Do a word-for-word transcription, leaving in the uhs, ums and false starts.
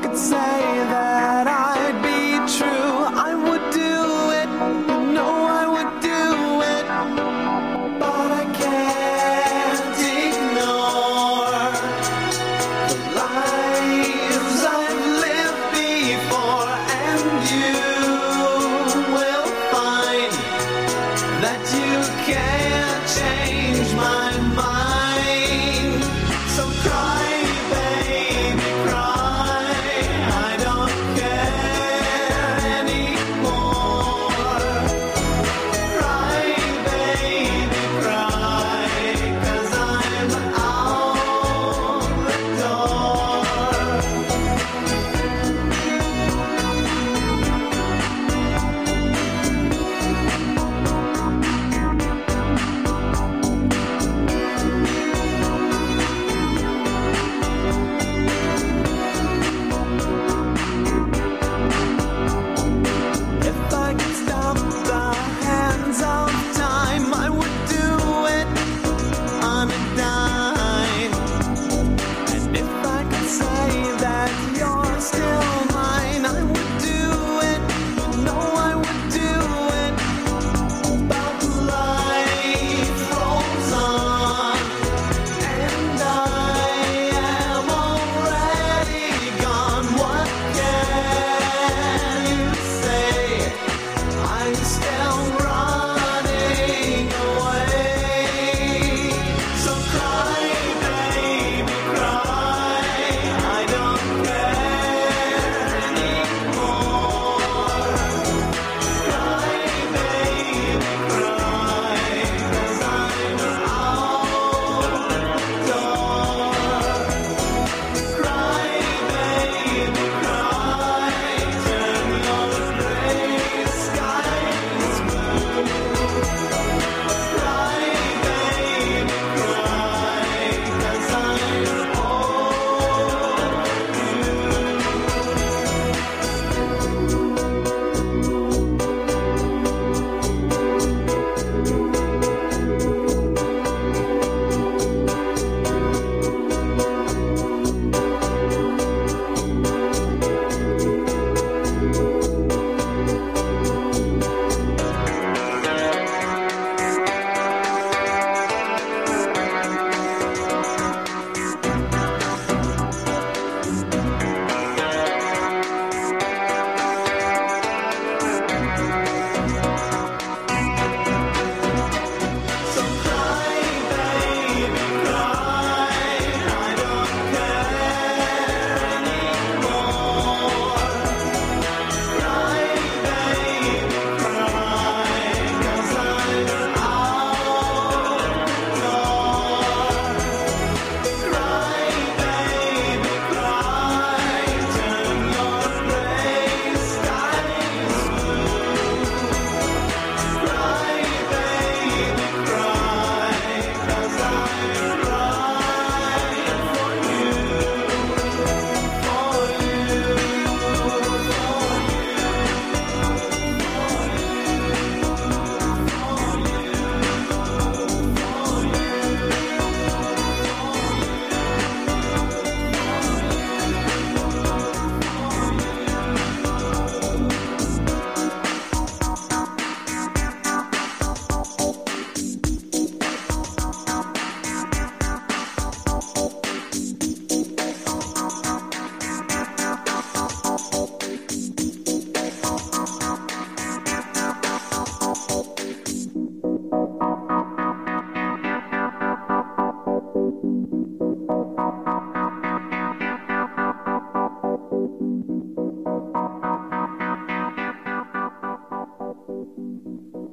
could say that I'd be true, I would do it. No, I would do it. But I can't ignore the lives I've lived before, and you will find that you can't change my mind. So cry, baby, cry. I don't care anymore. Cry, baby, cry, 'cause I'm out the door. If I could stop the hands of time, I would do it on a dime. And if I could say that you're still mine, I would do it. No, I would do it. But life rolls on, and I am already gone. What can you say? I'm still running away. So cry, baby, cry. I don't care anymore. Cry, baby, cry, 'cause I'm out the door. Cry, baby, cry. Turn your gray skies blue. Cry, baby, cry, 'cause I'm So cry, baby, cry. I don't care anymore. Cry, baby, cry, 'cause I'm out the door. Cry, baby, cry. Turn your gray skies blue. Cry, baby, cry, 'cause I'm crying for you, for you, for you.